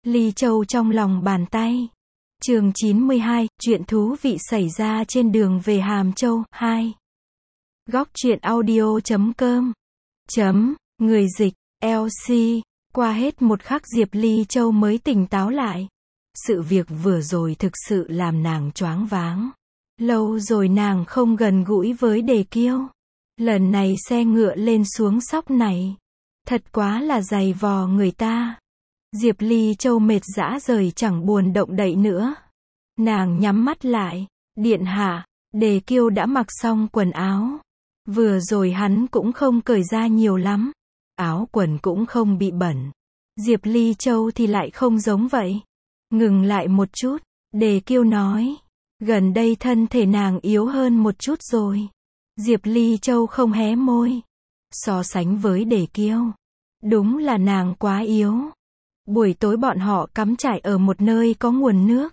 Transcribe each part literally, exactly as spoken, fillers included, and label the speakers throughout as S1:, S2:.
S1: Ly Châu trong lòng bàn tay. Chương chín mươi hai, chuyện thú vị xảy ra trên đường về Hàm Châu, hai. Góc truyện audio chấm com. Chấm, người dịch, lờ xê. Qua hết một khắc Diệp Ly Châu mới tỉnh táo lại. Sự việc vừa rồi thực sự làm nàng choáng váng. Lâu rồi nàng không gần gũi với Đề Kiêu. Lần này xe ngựa lên xuống sóc này. Thật quá là dày vò người ta. Diệp Ly Châu mệt rã rời chẳng buồn động đậy nữa. Nàng nhắm mắt lại. Điện hạ, Đề Kiêu đã mặc xong quần áo. Vừa rồi hắn cũng không cởi ra nhiều lắm. Áo quần cũng không bị bẩn. Diệp Ly Châu thì lại không giống vậy. Ngừng lại một chút, Đề Kiêu nói. Gần đây thân thể nàng yếu hơn một chút rồi. Diệp Ly Châu không hé môi. So sánh với Đề Kiêu, đúng là nàng quá yếu. Buổi tối bọn họ cắm trại ở một nơi có nguồn nước.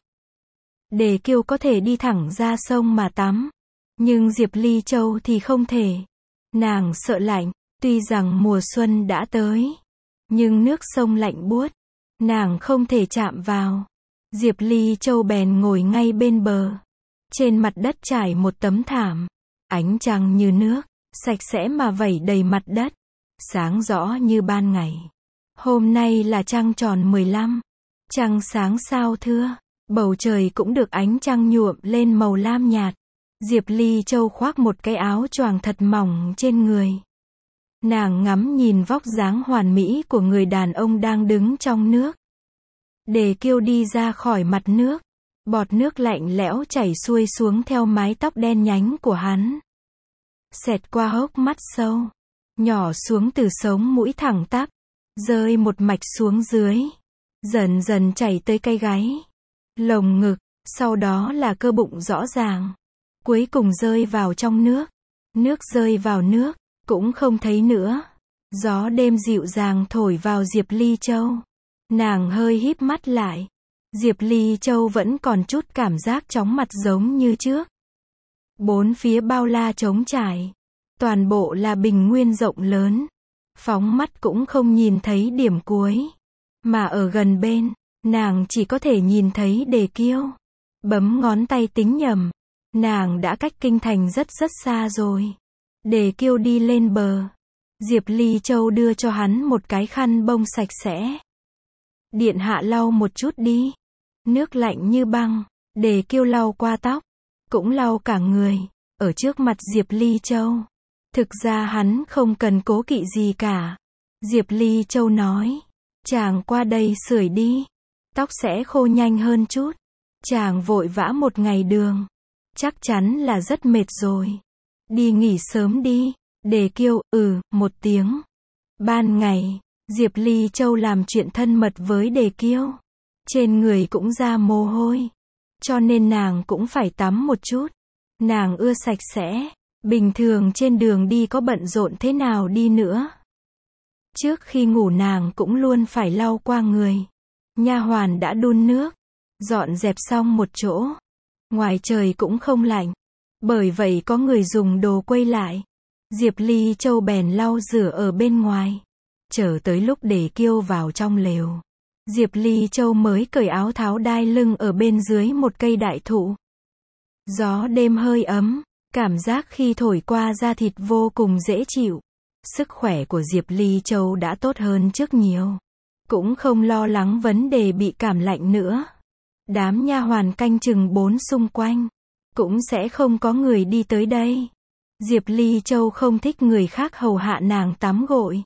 S1: Đề Kiêu có thể đi thẳng ra sông mà tắm. Nhưng Diệp Ly Châu thì không thể. Nàng sợ lạnh, tuy rằng mùa xuân đã tới. Nhưng nước sông lạnh buốt. Nàng không thể chạm vào. Diệp Ly Châu bèn ngồi ngay bên bờ. Trên mặt đất trải một tấm thảm. Ánh trăng như nước, sạch sẽ mà vẩy đầy mặt đất. Sáng rõ như ban ngày. Hôm nay là trăng tròn mười lăm. Trăng sáng sao thưa. Bầu trời cũng được ánh trăng nhuộm lên màu lam nhạt. Diệp Ly Châu khoác một cái áo choàng thật mỏng trên người. Nàng ngắm nhìn vóc dáng hoàn mỹ của người đàn ông đang đứng trong nước. Đề Kiêu đi ra khỏi mặt nước. Bọt nước lạnh lẽo chảy xuôi xuống theo mái tóc đen nhánh của hắn. Xẹt qua hốc mắt sâu. Nhỏ xuống từ sống mũi thẳng tắp. Rơi một mạch xuống dưới. Dần dần chảy tới cái gáy. Lồng ngực. Sau đó là cơ bụng rõ ràng. Cuối cùng rơi vào trong nước. Nước rơi vào nước. Cũng không thấy nữa. Gió đêm dịu dàng thổi vào Diệp Ly Châu. Nàng hơi híp mắt lại. Diệp Ly Châu vẫn còn chút cảm giác chóng mặt giống như trước. Bốn phía bao la trống trải. Toàn bộ là bình nguyên rộng lớn. Phóng mắt cũng không nhìn thấy điểm cuối. Mà ở gần bên, nàng chỉ có thể nhìn thấy Đề Kiêu. Bấm ngón tay tính nhầm. Nàng đã cách kinh thành rất rất xa rồi. Đề Kiêu đi lên bờ. Diệp Ly Châu đưa cho hắn một cái khăn bông sạch sẽ. Điện hạ lau một chút đi. Nước lạnh như băng. Đề Kiêu lau qua tóc. Cũng lau cả người. Ở trước mặt Diệp Ly Châu. Thực ra hắn không cần cố kỵ gì cả. Diệp Ly Châu nói. Chàng qua đây sưởi đi. Tóc sẽ khô nhanh hơn chút. Chàng vội vã một ngày đường. Chắc chắn là rất mệt rồi. Đi nghỉ sớm đi. Đề Kiêu, ừ, một tiếng. Ban ngày, Diệp Ly Châu làm chuyện thân mật với Đề Kiêu. Trên người cũng ra mồ hôi. Cho nên nàng cũng phải tắm một chút. Nàng ưa sạch sẽ. Bình thường trên đường đi có bận rộn thế nào đi nữa. Trước khi ngủ nàng cũng luôn phải lau qua người. Nha hoàn đã đun nước. Dọn dẹp xong một chỗ. Ngoài trời cũng không lạnh. Bởi vậy có người dùng đồ quây lại. Diệp Ly Châu bèn lau rửa ở bên ngoài. Chờ tới lúc Đề Kiêu vào trong lều. Diệp Ly Châu mới cởi áo tháo đai lưng ở bên dưới một cây đại thụ. Gió đêm hơi ấm. Cảm giác khi thổi qua da thịt vô cùng dễ chịu. Sức khỏe của Diệp Ly Châu đã tốt hơn trước nhiều. Cũng không lo lắng vấn đề bị cảm lạnh nữa. Đám nha hoàn canh chừng bốn xung quanh. Cũng sẽ không có người đi tới đây. Diệp Ly Châu không thích người khác hầu hạ nàng tắm gội.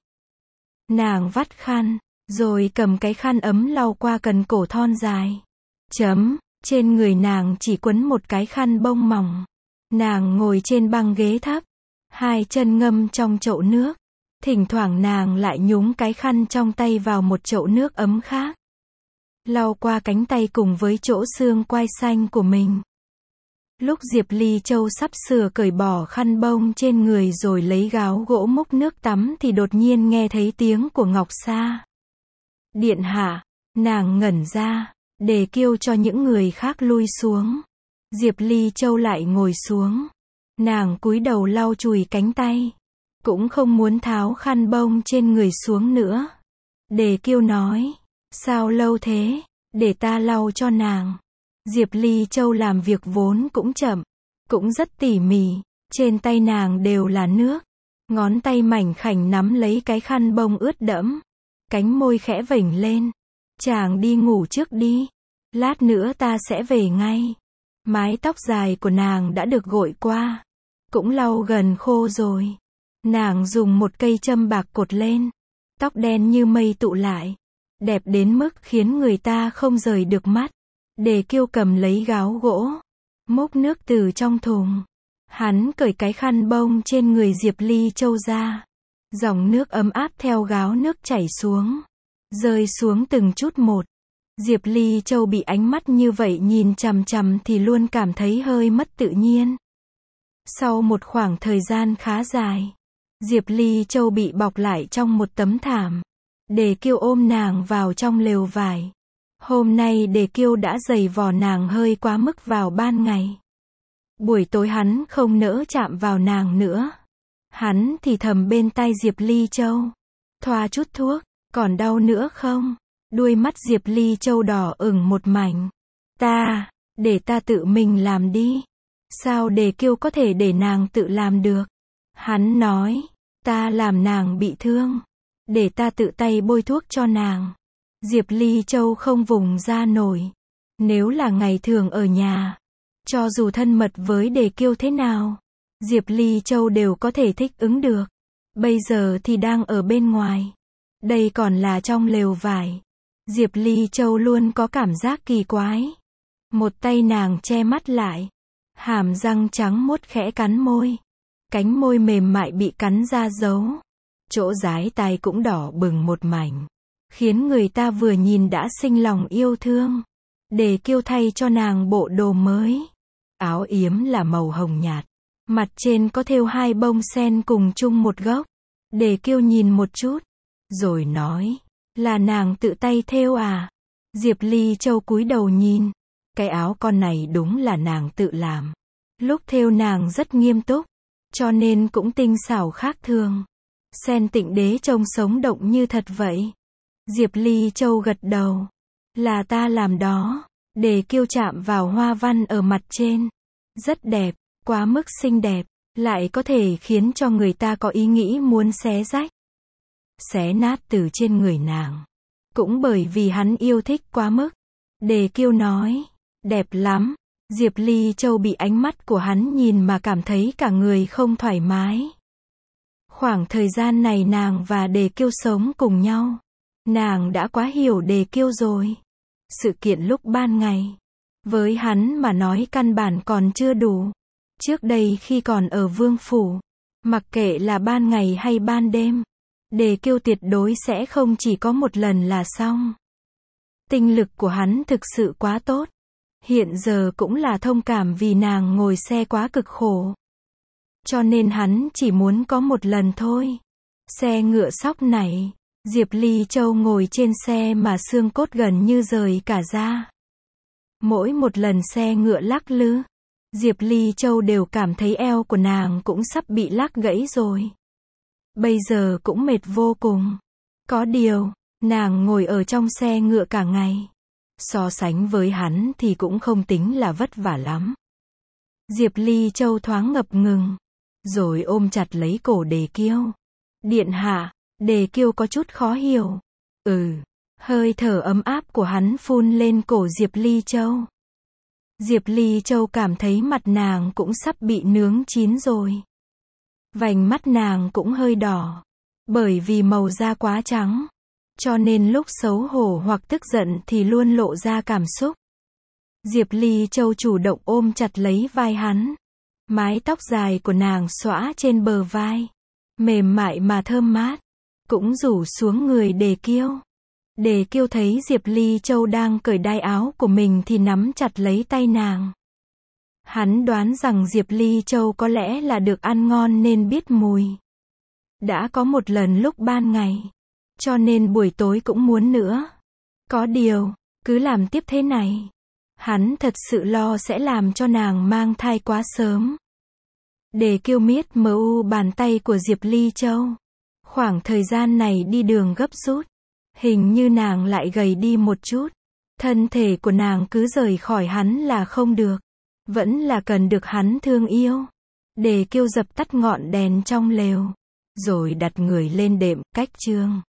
S1: Nàng vắt khăn, rồi cầm cái khăn ấm lau qua cần cổ thon dài. Chấm, trên người nàng chỉ quấn một cái khăn bông mỏng. Nàng ngồi trên băng ghế thấp. Hai chân ngâm trong chậu nước. Thỉnh thoảng nàng lại nhúng cái khăn trong tay vào một chậu nước ấm khác. Lau qua cánh tay cùng với chỗ xương quai xanh của mình. Lúc Diệp Ly Châu sắp sửa cởi bỏ khăn bông trên người rồi lấy gáo gỗ múc nước tắm thì đột nhiên nghe thấy tiếng của Ngọc Sa. Điện hạ, nàng ngẩn ra, Đề Kiêu cho những người khác lui xuống. Diệp Ly Châu lại ngồi xuống. Nàng cúi đầu lau chùi cánh tay. Cũng không muốn tháo khăn bông trên người xuống nữa. Đề Kiêu nói, Sao lâu thế? Để ta lau cho nàng. Diệp Ly Châu làm việc vốn cũng chậm, cũng rất tỉ mỉ, trên tay nàng đều là nước. Ngón tay mảnh khảnh nắm lấy cái khăn bông ướt đẫm, cánh môi khẽ vểnh lên. Chàng đi ngủ trước đi, lát nữa ta sẽ về ngay. Mái tóc dài của nàng đã được gội qua, cũng lau gần khô rồi. Nàng dùng một cây châm bạc cột lên, tóc đen như mây tụ lại, đẹp đến mức khiến người ta không rời được mắt. Đề Kiêu cầm lấy gáo gỗ, múc nước từ trong thùng. Hắn cởi cái khăn bông trên người Diệp Ly Châu ra. Dòng nước ấm áp theo gáo nước chảy xuống, rơi xuống từng chút một. Diệp Ly Châu bị ánh mắt như vậy nhìn chằm chằm thì luôn cảm thấy hơi mất tự nhiên. Sau một khoảng thời gian khá dài, Diệp Ly Châu bị bọc lại trong một tấm thảm. Đề Kiêu ôm nàng vào trong lều vải. Hôm nay Đề Kiêu đã giày vò nàng hơi quá mức vào ban ngày. Buổi tối hắn không nỡ chạm vào nàng nữa. Hắn thì thầm bên tai Diệp Ly Châu. Thoa chút thuốc, còn đau nữa không? Đuôi mắt Diệp Ly Châu đỏ ửng một mảnh. Ta, để ta tự mình làm đi. Sao Đề Kiêu có thể để nàng tự làm được? Hắn nói, ta làm nàng bị thương, để ta tự tay bôi thuốc cho nàng. Diệp Ly Châu không vùng ra nổi. Nếu là ngày thường ở nhà, cho dù thân mật với Đề Kiêu thế nào, Diệp Ly Châu đều có thể thích ứng được. Bây giờ thì đang ở bên ngoài. Đây còn là trong lều vải. Diệp Ly Châu luôn có cảm giác kỳ quái. Một tay nàng che mắt lại, hàm răng trắng muốt khẽ cắn môi. Cánh môi mềm mại bị cắn ra dấu. Chỗ dái tai cũng đỏ bừng một mảnh, khiến người ta vừa nhìn đã sinh lòng yêu thương. Đề Kiêu thay cho nàng bộ đồ mới. Áo yếm là màu hồng nhạt, mặt trên có thêu hai bông sen cùng chung một gốc. Đề Kiêu nhìn một chút, rồi nói, là nàng tự tay thêu à? Diệp Ly Châu cúi đầu nhìn, cái áo con này đúng là nàng tự làm. Lúc thêu nàng rất nghiêm túc, cho nên cũng tinh xảo khác thường. Sen tịnh đế trông sống động như thật vậy. Diệp Ly Châu gật đầu, là ta làm đó. Đề Kiêu chạm vào hoa văn ở mặt trên. Rất đẹp, quá mức xinh đẹp, lại có thể khiến cho người ta có ý nghĩ muốn xé rách, xé nát từ trên người nàng. Cũng bởi vì hắn yêu thích quá mức. Đề Kiêu nói, đẹp lắm. Diệp Ly Châu bị ánh mắt của hắn nhìn mà cảm thấy cả người không thoải mái. Khoảng thời gian này nàng và Đề Kiêu sống cùng nhau, nàng đã quá hiểu Đề Kiêu rồi. Sự kiện lúc ban ngày, với hắn mà nói căn bản còn chưa đủ. Trước đây khi còn ở vương phủ, mặc kệ là ban ngày hay ban đêm, Đề Kiêu tuyệt đối sẽ không chỉ có một lần là xong. Tinh lực của hắn thực sự quá tốt. Hiện giờ cũng là thông cảm vì nàng ngồi xe quá cực khổ, cho nên hắn chỉ muốn có một lần thôi. Xe ngựa sóc này, Diệp Ly Châu ngồi trên xe mà xương cốt gần như rời cả ra. Mỗi một lần xe ngựa lắc lư, Diệp Ly Châu đều cảm thấy eo của nàng cũng sắp bị lắc gãy rồi. Bây giờ cũng mệt vô cùng. Có điều, nàng ngồi ở trong xe ngựa cả ngày, so sánh với hắn thì cũng không tính là vất vả lắm. Diệp Ly Châu thoáng ngập ngừng, rồi ôm chặt lấy cổ Đề Kiêu. Điện hạ. Đề Kiêu có chút khó hiểu. Ừ. Hơi thở ấm áp của hắn phun lên cổ Diệp Ly Châu. Diệp Ly Châu cảm thấy mặt nàng cũng sắp bị nướng chín rồi. Vành mắt nàng cũng hơi đỏ, bởi vì màu da quá trắng, cho nên lúc xấu hổ hoặc tức giận thì luôn lộ ra cảm xúc. Diệp Ly Châu chủ động ôm chặt lấy vai hắn. Mái tóc dài của nàng xõa trên bờ vai, mềm mại mà thơm mát, cũng rủ xuống người Đề Kiêu. Đề Kiêu thấy Diệp Ly Châu đang cởi đai áo của mình thì nắm chặt lấy tay nàng. Hắn đoán rằng Diệp Ly Châu có lẽ là được ăn ngon nên biết mùi. Đã có một lần lúc ban ngày, cho nên buổi tối cũng muốn nữa. Có điều, cứ làm tiếp thế này, hắn thật sự lo sẽ làm cho nàng mang thai quá sớm. Đề Kiêu miết mờ u bàn tay của Diệp Ly Châu. Khoảng thời gian này đi đường gấp rút, Hình như nàng lại gầy đi một chút. Thân thể của nàng cứ rời khỏi hắn là không được. Vẫn là cần được hắn thương yêu. Để Kiêu dập tắt ngọn đèn trong lều. Rồi đặt người lên đệm, cách chương.